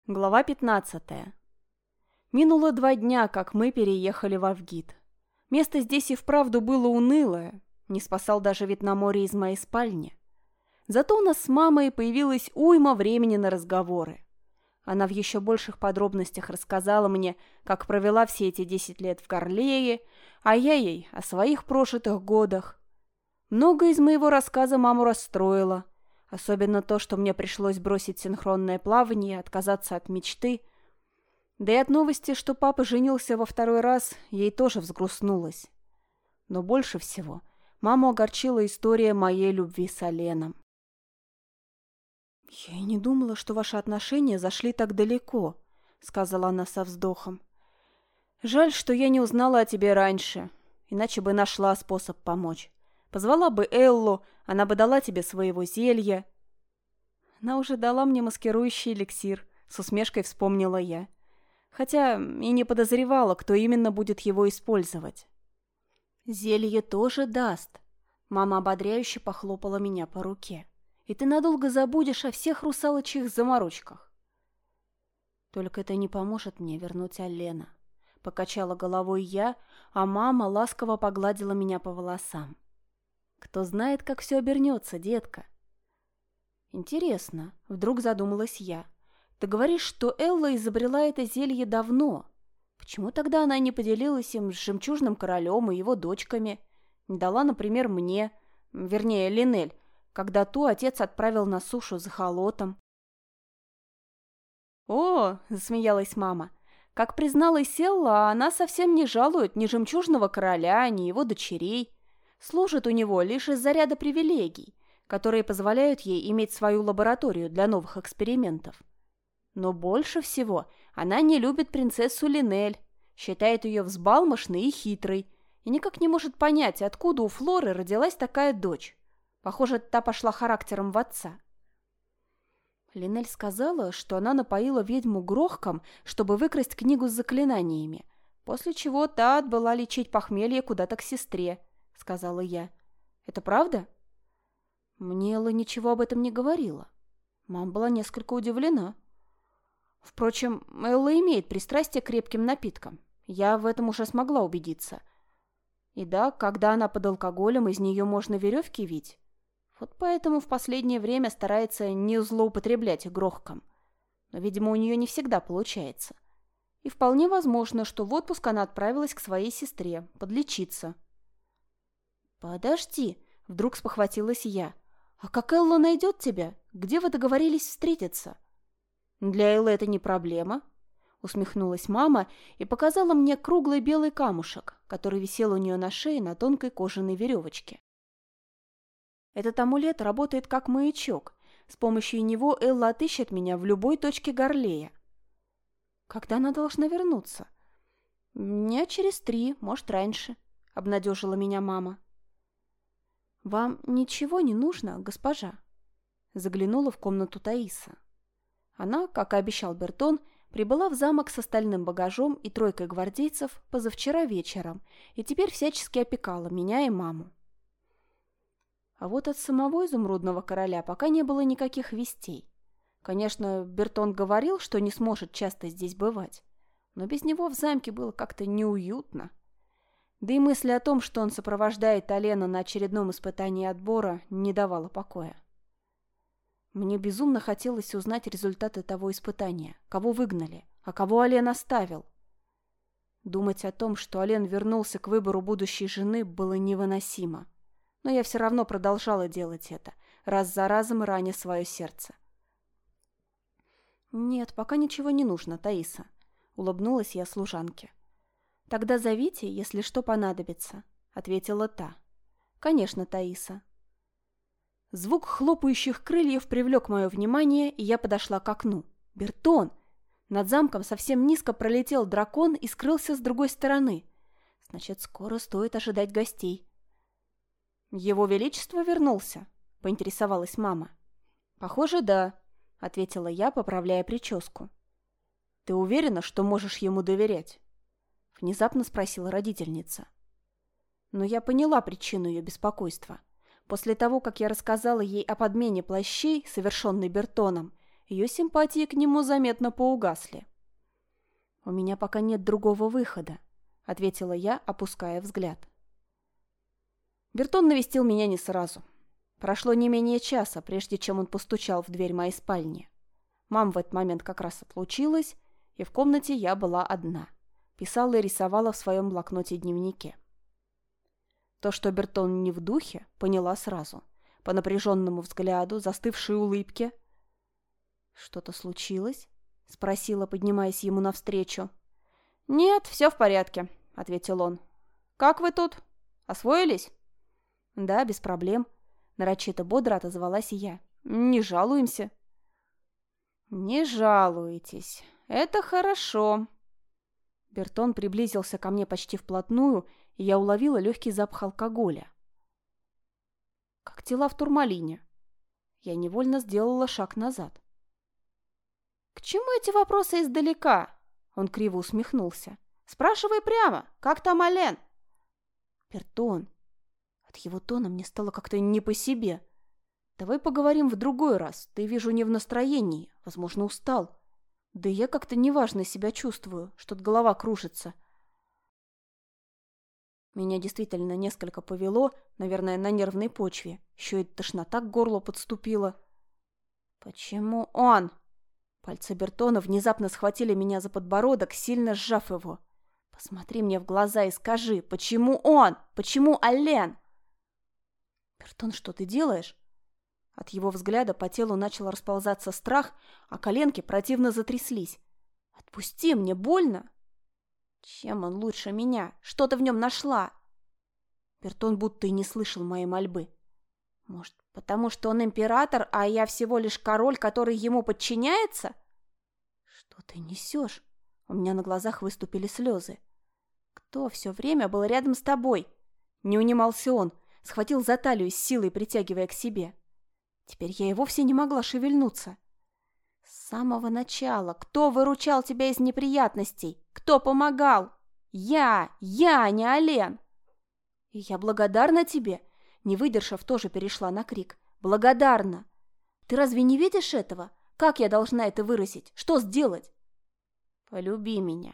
Глава 15. Минуло 2 дня, как мы переехали в Авгит. Место здесь и вправду было унылое, не спасал даже вид на море из моей спальни. Зато у нас с мамой появилась уйма времени на разговоры. Она в еще больших подробностях рассказала мне, как провела все эти 10 лет в Гарлее, а я ей о своих прожитых годах. Многое из моего рассказа маму расстроило. Особенно то, что мне пришлось бросить синхронное плавание, отказаться от мечты. Да и от новости, что папа женился во 2-й раз, ей тоже взгрустнулось. Но больше всего маму огорчила история моей любви с Оленом. «Я и не думала, что ваши отношения зашли так далеко», — сказала она со вздохом. «Жаль, что я не узнала о тебе раньше, иначе бы нашла способ помочь. Позвала бы Эллу, она бы дала тебе своего зелья». Она уже дала мне маскирующий эликсир, с усмешкой вспомнила я. Хотя и не подозревала, кто именно будет его использовать. «Зелье тоже даст», — мама ободряюще похлопала меня по руке. «И ты надолго забудешь о всех русалочьих заморочках». «Только это не поможет мне вернуть Алена», — покачала головой я, а мама ласково погладила меня по волосам. «Кто знает, как все обернется, детка». «Интересно», — вдруг задумалась я. «Ты говоришь, что Элла изобрела это зелье давно. Почему тогда она не поделилась им с Жемчужным Королем и его дочками? Не дала, например, мне, вернее, Линель, когда ту отец отправил на сушу за холотом?» «О!» — засмеялась мама. «Как призналась Элла, она совсем не жалует ни Жемчужного Короля, ни его дочерей. Служит у него лишь из-за ряда привилегий, которые позволяют ей иметь свою лабораторию для новых экспериментов. Но больше всего она не любит принцессу Линель, считает ее взбалмошной и хитрой, и никак не может понять, откуда у Флоры родилась такая дочь. Похоже, та пошла характером в отца». Линель сказала, что она напоила ведьму грохком, чтобы выкрасть книгу с заклинаниями, после чего та отбыла лечить похмелье куда-то к сестре, — сказала я. «Это правда?» Мне Элла ничего об этом не говорила. Мама была несколько удивлена. Впрочем, Элла имеет пристрастие к крепким напиткам. Я в этом уже смогла убедиться. И да, когда она под алкоголем, из нее можно веревки вить. Вот поэтому в последнее время старается не злоупотреблять грохком. Но, видимо, у нее не всегда получается. И вполне возможно, что в отпуск она отправилась к своей сестре подлечиться. «Подожди», — вдруг спохватилась я. «А как Элла найдет тебя? Где вы договорились встретиться?» «Для Эллы это не проблема», — усмехнулась мама и показала мне круглый белый камушек, который висел у нее на шее на тонкой кожаной веревочке. «Этот амулет работает как маячок. С помощью него Элла отыщет меня в любой точке Гарлея». «Когда она должна вернуться?» «Дня через 3, может, раньше», — обнадежила меня мама. «Вам ничего не нужно, госпожа?» Заглянула в комнату Таиса. Она, как и обещал Бертон, прибыла в замок с остальным багажом и 3 гвардейцев позавчера вечером и теперь всячески опекала меня и маму. А вот от самого Изумрудного Короля пока не было никаких вестей. Конечно, Бертон говорил, что не сможет часто здесь бывать, но без него в замке было как-то неуютно. Да и мысль о том, что он сопровождает Алена на очередном испытании отбора, не давала покоя. Мне безумно хотелось узнать результаты того испытания, кого выгнали, а кого Ален оставил. Думать о том, что Ален вернулся к выбору будущей жены, было невыносимо. Но я все равно продолжала делать это, раз за разом раня свое сердце. «Нет, пока ничего не нужно, Таиса», — улыбнулась я служанке. «Тогда зовите, если что понадобится», — ответила та. «Конечно, Таиса». Звук хлопающих крыльев привлек мое внимание, и я подошла к окну. «Бертон!» Над замком совсем низко пролетел дракон и скрылся с другой стороны. Значит, скоро стоит ожидать гостей. «Его Величество вернулся?» — поинтересовалась мама. «Похоже, да», — ответила я, поправляя прическу. «Ты уверена, что можешь ему доверять?» — внезапно спросила родительница. Но я поняла причину ее беспокойства. После того, как я рассказала ей о подмене плащей, совершенной Бертоном, ее симпатии к нему заметно поугасли. «У меня пока нет другого выхода», — ответила я, опуская взгляд. Бертон навестил меня не сразу. Прошло не менее часа, прежде чем он постучал в дверь моей спальни. Мама в этот момент как раз отлучилась, и в комнате я была одна. Писала и рисовала в своем блокноте-дневнике. То, что Бертон не в духе, поняла сразу. По напряженному взгляду, застывшей улыбке. «Что-то случилось?» — спросила, поднимаясь ему навстречу. «Нет, все в порядке», — ответил он. «Как вы тут? Освоились?» «Да, без проблем», — нарочито бодро отозвалась и я. «Не жалуемся». «Не жалуетесь. Это хорошо». Бертон приблизился ко мне почти вплотную, и я уловила легкий запах алкоголя. Как тела в турмалине. Я невольно сделала шаг назад. «К чему эти вопросы издалека?» Он криво усмехнулся. «Спрашивай прямо, как там Ален?» «Бертон». От его тона мне стало как-то не по себе. «Давай поговорим в другой раз. Ты, вижу, не в настроении. Возможно, устал. Да и я как-то неважно себя чувствую. Что-то голова кружится». Меня действительно несколько повело, наверное, на нервной почве. Еще и тошнота к горлу подступила. «Почему он?» Пальцы Бертона внезапно схватили меня за подбородок, сильно сжав его. «Посмотри мне в глаза и скажи, почему он? Почему Ален?» «Бертон, что ты делаешь?» От его взгляда по телу начал расползаться страх, а коленки противно затряслись. «Отпусти, мне больно!» «Чем он лучше меня? Что ты в нем нашла?» Бертон будто и не слышал моей мольбы. «Может, потому что он император, а я всего лишь король, который ему подчиняется?» «Что ты несешь?» У меня на глазах выступили слезы. «Кто все время был рядом с тобой?» Не унимался он, схватил за талию с силой, притягивая к себе. Теперь я и вовсе не могла шевельнуться. «С самого начала. Кто выручал тебя из неприятностей? Кто помогал? Я, не Ален!» «И я благодарна тебе!» Не выдержав, тоже перешла на крик. «Благодарна! Ты разве не видишь этого? Как я должна это выразить? Что сделать?» «Полюби меня!»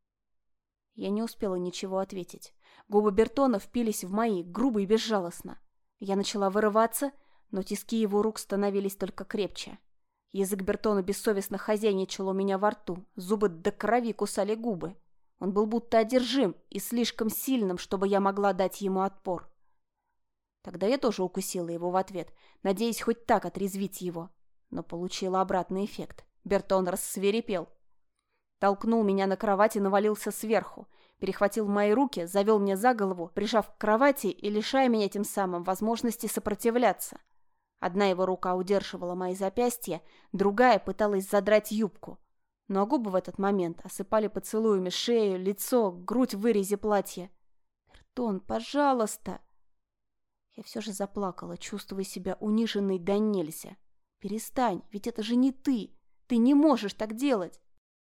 Я не успела ничего ответить. Губы Бертона впились в мои, грубо и безжалостно. Я начала вырываться, но тиски его рук становились только крепче. Язык Бертона бессовестно хозяйничал у меня во рту, зубы до крови кусали губы. Он был будто одержим и слишком сильным, чтобы я могла дать ему отпор. Тогда я тоже укусила его в ответ, надеясь хоть так отрезвить его, но получила обратный эффект. Бертон рассвирепел. Толкнул меня на кровать и навалился сверху, перехватил мои руки, завел мне за голову, прижав к кровати и лишая меня тем самым возможности сопротивляться. Одна его рука удерживала мои запястья, другая пыталась задрать юбку. Но губы в этот момент осыпали поцелуями шею, лицо, грудь в вырезе платья. «Бертон, пожалуйста!» Я все же заплакала, чувствуя себя униженной до нельзя. «Перестань, ведь это же не ты! Ты не можешь так делать!»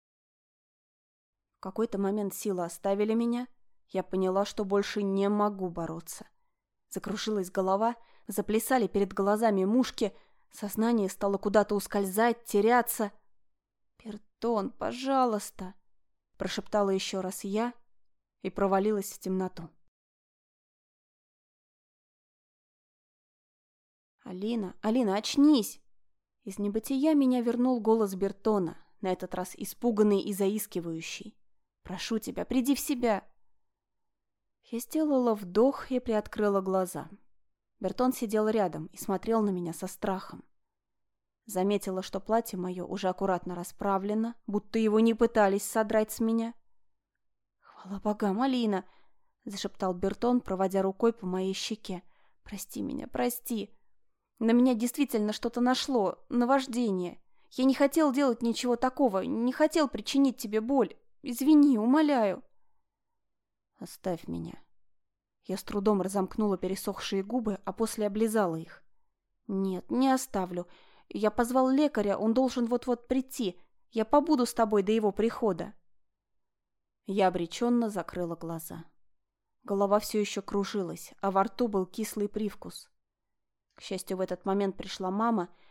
В какой-то момент силы оставили меня. Я поняла, что больше не могу бороться. Закружилась голова, заплясали перед глазами мушки, сознание стало куда-то ускользать, теряться. «Бертон, пожалуйста!» – прошептала еще раз я и провалилась в темноту. «Алина, очнись!» Из небытия меня вернул голос Бертона, на этот раз испуганный и заискивающий. «Прошу тебя, приди в себя!» Я сделала вдох и приоткрыла глаза. Бертон сидел рядом и смотрел на меня со страхом. Заметила, что платье мое уже аккуратно расправлено, будто его не пытались содрать с меня. «Хвала богам, Алина!» — зашептал Бертон, проводя рукой по моей щеке. «Прости меня, прости. На меня действительно что-то нашло, наваждение. Я не хотел делать ничего такого, не хотел причинить тебе боль. Извини, умоляю». «Оставь меня». Я с трудом разомкнула пересохшие губы, а после облизала их. «Нет, не оставлю. Я позвал лекаря, он должен вот-вот прийти. Я побуду с тобой до его прихода». Я обреченно закрыла глаза. Голова все еще кружилась, а во рту был кислый привкус. К счастью, в этот момент пришла мама,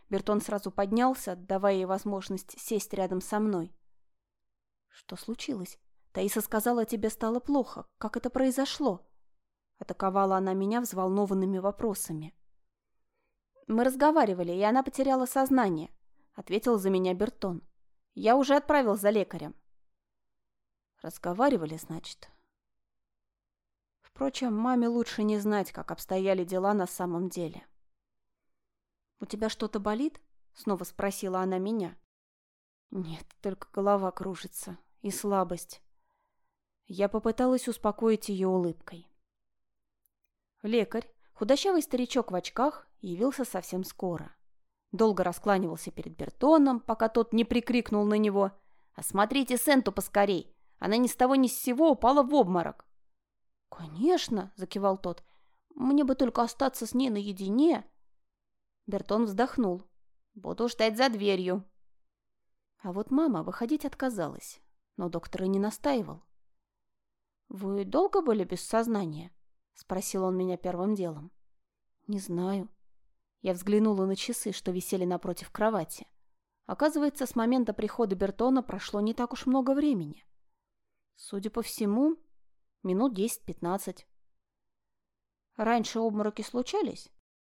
Бертон сразу поднялся, давая ей возможность сесть рядом со мной. «Что случилось? Таиса сказала, тебе стало плохо. Как это произошло?» Атаковала она меня взволнованными вопросами. «Мы разговаривали, и она потеряла сознание», — ответил за меня Бертон. «Я уже отправил за лекарем». «Разговаривали, значит?» Впрочем, маме лучше не знать, как обстояли дела на самом деле. «У тебя что-то болит?» — снова спросила она меня. «Нет, только голова кружится и слабость». Я попыталась успокоить ее улыбкой. Лекарь, худощавый старичок в очках, явился совсем скоро. Долго раскланивался перед Бертоном, пока тот не прикрикнул на него: «Осмотрите Сенту поскорей! Она ни с того ни с сего упала в обморок!» «Конечно!» — закивал тот. «Мне бы только остаться с ней наедине!» Бертон вздохнул. «Буду ждать за дверью». А вот мама выходить отказалась, но доктор и не настаивал. «Вы долго были без сознания?» — спросил он меня первым делом. «Не знаю». Я взглянула на часы, что висели напротив кровати. Оказывается, с момента прихода Бертона прошло не так уж много времени. Судя по всему, минут 10-15. «Раньше обмороки случались?»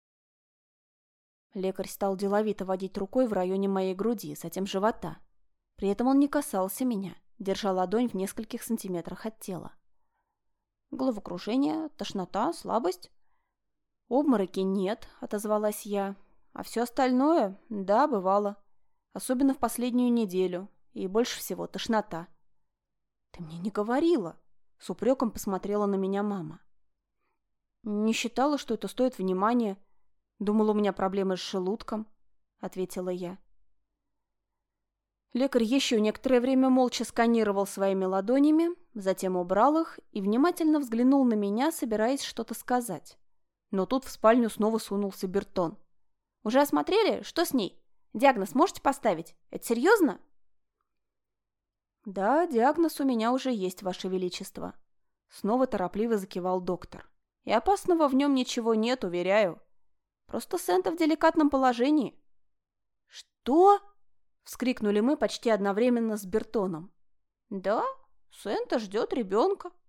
Лекарь стал деловито водить рукой в районе моей груди, затем живота. При этом он не касался меня, держа ладонь в нескольких сантиметрах от тела. «Головокружение, тошнота, слабость?» «Обмороки нет», — отозвалась я. «А все остальное, да, бывало. Особенно в последнюю неделю. И больше всего тошнота». «Ты мне не говорила», — с упреком посмотрела на меня мама. «Не считала, что это стоит внимания. Думала, у меня проблемы с желудком», — ответила я. Лекарь еще некоторое время молча сканировал своими ладонями, затем убрал их и внимательно взглянул на меня, собираясь что-то сказать. Но тут в спальню снова сунулся Бертон. «Уже осмотрели? Что с ней? Диагноз можете поставить? Это серьезно?» «Да, диагноз у меня уже есть, Ваше Величество», — снова торопливо закивал доктор. «И опасного в нем ничего нет, уверяю. Просто Сента в деликатном положении». «Что?» — вскрикнули мы почти одновременно с Бертоном. «Да, Сента ждет ребенка»,